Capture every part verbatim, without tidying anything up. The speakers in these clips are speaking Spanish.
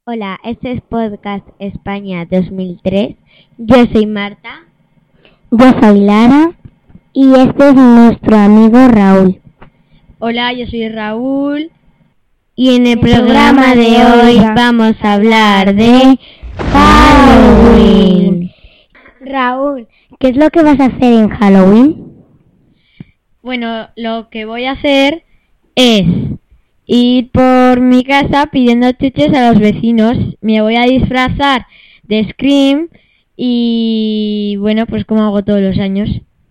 Hola, este es Podcast España dos mil tres. Yo soy Marta. Yo soy Lara y este es nuestro amigo Raúl. Hola, yo soy Raúl. Y en el, el programa, programa de hoy va... vamos a hablar de Halloween. Raúl, ¿qué es lo que vas a hacer en Halloween? Bueno, lo que voy a hacer es ir por mi casa pidiendo chuches a los vecinos. Me voy a disfrazar de Scream y bueno, pues como hago todos los años.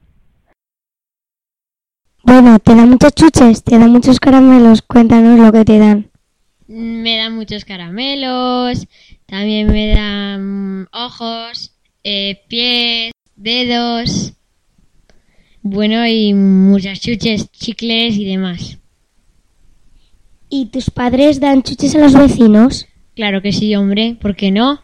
Bueno, ¿te dan muchos chuches? ¿Te dan muchos caramelos? Cuéntanos lo que te dan. Me dan muchos caramelos, también me dan ojos, eh, pies, dedos, bueno, y muchas chuches, chicles y demás. ¿Y tus padres dan chuches a los vecinos? Claro que sí, hombre, ¿por qué no?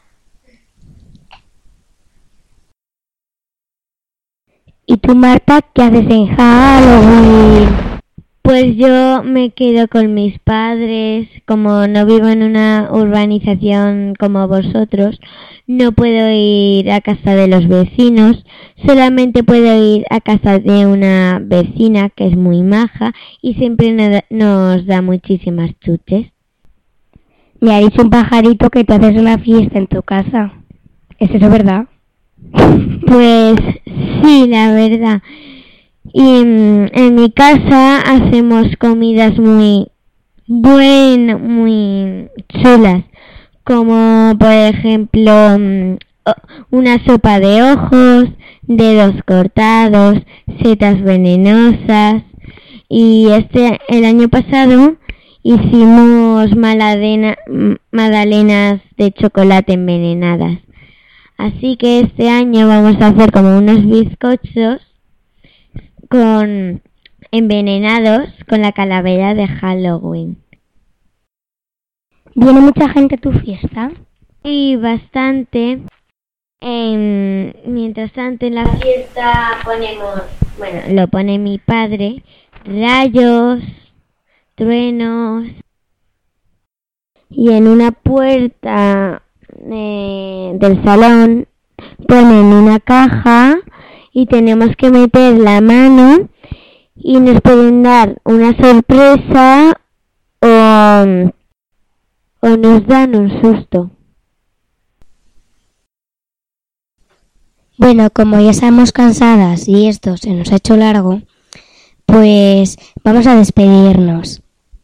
¿Y tú, Marta, qué haces en Halloween? Pues yo me quedo con mis padres. Como no vivo en una urbanización como vosotros, no puedo ir a casa de los vecinos. Solamente puedo ir a casa de una vecina que es muy maja y siempre nos da muchísimas chuches. Me ha dicho un pajarito que tú haces una fiesta en tu casa. ¿Es eso verdad? Pues sí, la verdad. Y en mi casa hacemos comidas muy buenas, muy chulas, como por ejemplo una sopa de ojos, dedos cortados, setas venenosas. Y este el año pasado hicimos maladena, magdalenas de chocolate envenenadas. Así que este año vamos a hacer como unos bizcochos con envenenados con la calavera de Halloween. ¿Viene mucha gente a tu fiesta? Y bastante. En, mientras tanto en la fiesta ponemos, bueno, lo pone mi padre, rayos, truenos, y en una puerta eh, del salón ponen una caja y tenemos que meter la mano y nos pueden dar una sorpresa o, o nos dan un susto. Bueno, como ya estamos cansadas y esto se nos ha hecho largo, pues vamos a despedirnos.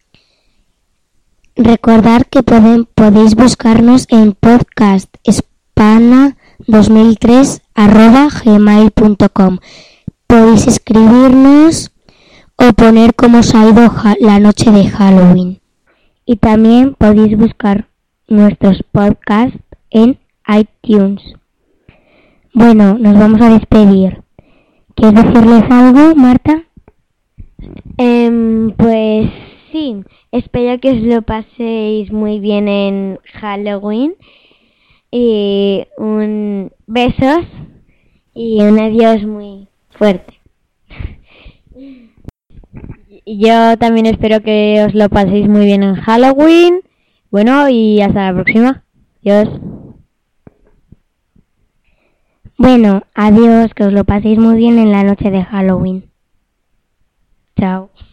Recordad que pueden, podéis buscarnos en podcast hispana dos mil tres arroba gmail punto com. Podéis escribirnos o poner cómo os ha ido ja- la noche de Halloween. Y también podéis buscar nuestros podcasts en iTunes. Bueno, nos vamos a despedir. ¿Quieres decirles algo, Marta? Eh, pues sí, espero que os lo paséis muy bien en Halloween. Y un besos y un adiós muy fuerte. Yo también espero que os lo paséis muy bien en Halloween. Bueno, y hasta la próxima. Adiós. Bueno, adiós, que os lo paséis muy bien en la noche de Halloween. Chao.